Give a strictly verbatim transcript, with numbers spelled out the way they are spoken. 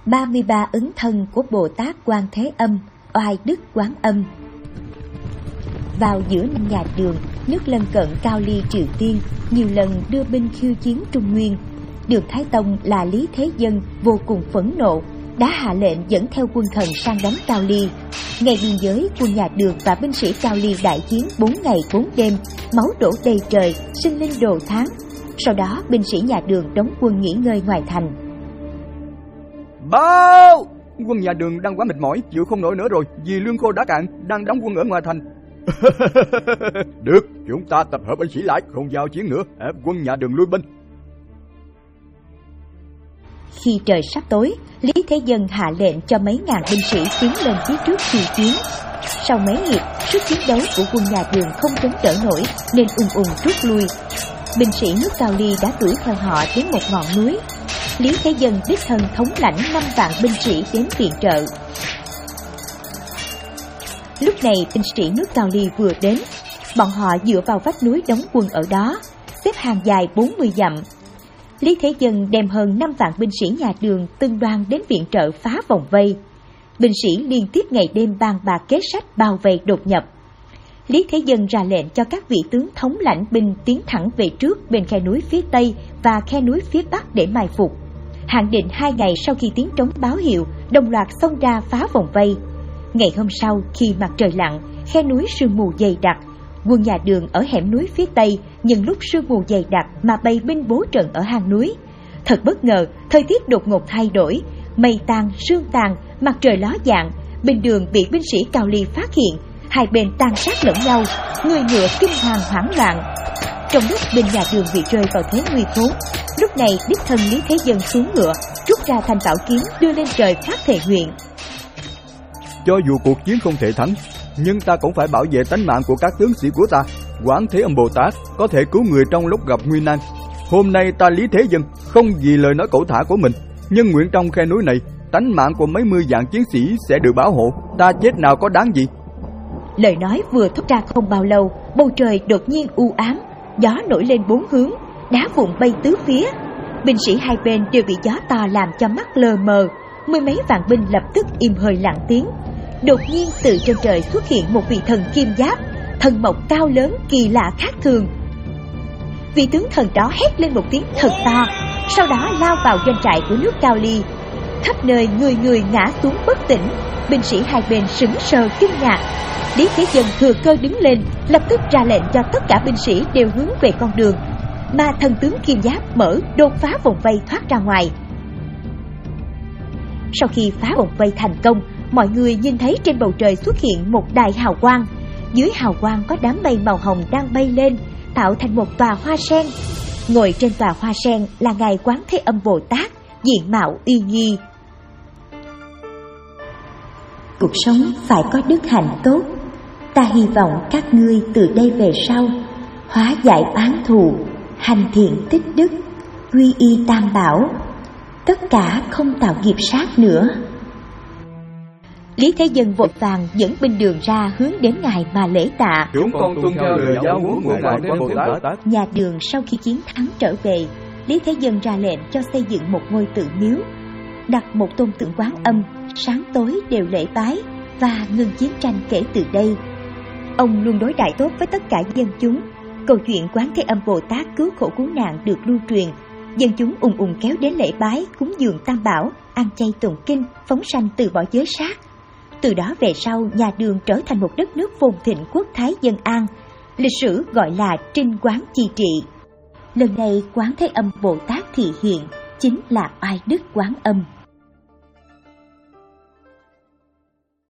ba mươi ba ứng thân của Bồ Tát Quan Thế Âm, oai đức Quán Âm. Vào giữa năm Nhà Đường, nước lân cận Cao Ly Triều Tiên nhiều lần đưa binh khiêu chiến Trung Nguyên. Đường Thái Tông là Lý Thế Dân vô cùng phẫn nộ, đã hạ lệnh dẫn theo quân thần sang đánh Cao Ly. Ngày biên giới, quân Nhà Đường và binh sĩ Cao Ly đại chiến bốn ngày bốn đêm, máu đổ đầy trời, sinh linh đồ thán. Sau đó, binh sĩ Nhà Đường đóng quân nghỉ ngơi ngoài thành. Báo! Quân Nhà Đường đang quá mệt mỏi, chịu không nổi nữa rồi, vì lương khô đã cạn, đang đóng quân ở ngoài thành. Được, chúng ta tập hợp binh sĩ lại, không giao chiến nữa, ép quân Nhà Đường lui binh. Khi trời sắp tối, Lý Thế Dân hạ lệnh cho mấy ngàn binh sĩ tiến lên phía trước khiêu chiến. Sau mấy hiệp, sức chiến đấu của quân Nhà Đường không chống đỡ nổi nên ùng ùng rút lui. Binh sĩ nước Cao Ly đã đuổi theo họ đến một ngọn núi. Lý Thế Dân đích thân thống lãnh năm vạn binh sĩ đến viện trợ. Lúc này binh sĩ nước Cao Ly vừa đến, bọn họ dựa vào vách núi đóng quân ở đó, xếp hàng dài bốn mươi dặm. Lý Thế Dân đem hơn năm vạn binh sĩ Nhà Đường từng đoàn đến viện trợ phá vòng vây. Binh sĩ liên tiếp ngày đêm bàn bạc kế sách bao vây đột nhập. Lý Thế Dân ra lệnh cho các vị tướng thống lãnh binh tiến thẳng về trước bên khe núi phía Tây và khe núi phía Bắc để mai phục. Hạn định hai ngày sau khi tiếng trống báo hiệu, đồng loạt xông ra phá vòng vây. Ngày hôm sau, khi mặt trời lặn, khe núi sương mù dày đặc, quân Nhà Đường ở hẻm núi phía Tây nhân lúc sương mù dày đặc mà bày binh bố trận ở hang núi. Thật bất ngờ, thời tiết đột ngột thay đổi, mây tàn, sương tàn, mặt trời ló dạng, bên đường bị binh sĩ Cao Ly phát hiện, hai bên tàn sát lẫn nhau, người ngựa kinh hoàng hoảng loạn. Trong lúc binh Nhà Đường bị rơi vào thế nguy khốn, lúc này đích thân Lý Thế Dân xuống ngựa, rút ra thanh bảo kiếm đưa lên trời phát thệ nguyện. Cho dù cuộc chiến không thể thắng, nhưng ta cũng phải bảo vệ tánh mạng của các tướng sĩ của ta. Quán Thế Âm Bồ Tát có thể cứu người trong lúc gặp nguy nan. Hôm nay ta Lý Thế Dân không vì lời nói cẩu thả của mình, nhưng nguyện trong khe núi này, tánh mạng của mấy mươi vạn chiến sĩ sẽ được bảo hộ. Ta chết nào có đáng gì. Lời nói vừa thốt ra không bao lâu, bầu trời đột nhiên u ám, gió nổi lên bốn hướng, đá vụn bay tứ phía. Binh sĩ hai bên đều bị gió to làm cho mắt lờ mờ. Mười mấy vạn binh lập tức im hơi lặng tiếng. Đột nhiên từ trên trời xuất hiện một vị thần kim giáp, thần mộc cao lớn kỳ lạ khác thường. Vị tướng thần đó hét lên một tiếng thật to, sau đó lao vào doanh trại của nước Cao Ly. Khắp nơi người người ngã xuống bất tỉnh, binh sĩ hai bên sững sờ kinh ngạc. Lý Thế Dân thừa cơ đứng lên, lập tức ra lệnh cho tất cả binh sĩ đều hướng về con đường mà thần tướng kim giáp mở, đột phá vòng vây thoát ra ngoài. Sau khi phá vòng vây thành công, mọi người nhìn thấy trên bầu trời xuất hiện một đại hào quang. Dưới hào quang có đám mây màu hồng đang bay lên, tạo thành một tòa hoa sen. Ngồi trên tòa hoa sen là Ngài Quán Thế Âm Bồ Tát, diện mạo uy nghi. Cuộc sống phải có đức hạnh tốt. Ta hy vọng các ngươi từ đây về sau hóa giải oán thù, hành thiện tích đức, quy y tam bảo, tất cả không tạo nghiệp sát nữa. Lý Thế Dân vội vàng dẫn binh đường ra hướng đến ngài mà lễ tạ. Chúng con tuân theo lời giáo huấn của Ngài Thế Bồ Tát. Nhà Đường sau khi chiến thắng trở về, Lý Thế Dân ra lệnh cho xây dựng một ngôi tự miếu, đặt một tôn tượng Quán Âm, sáng tối đều lễ bái và ngừng chiến tranh kể từ đây. Ông luôn đối đãi tốt với tất cả dân chúng. Câu chuyện Quán Thế Âm Bồ Tát cứu khổ cứu nạn được lưu truyền, dân chúng ùng ùng kéo đến lễ bái, cúng dường tam bảo, ăn chay tụng kinh, phóng sanh từ bỏ giới sát. Từ đó về sau, Nhà Đường trở thành một đất nước phồn thịnh, quốc thái dân an, lịch sử gọi là Trinh Quán Chi Trị. Lần này Quán Thế Âm Bồ Tát thị hiện chính là oai đức Quán Âm.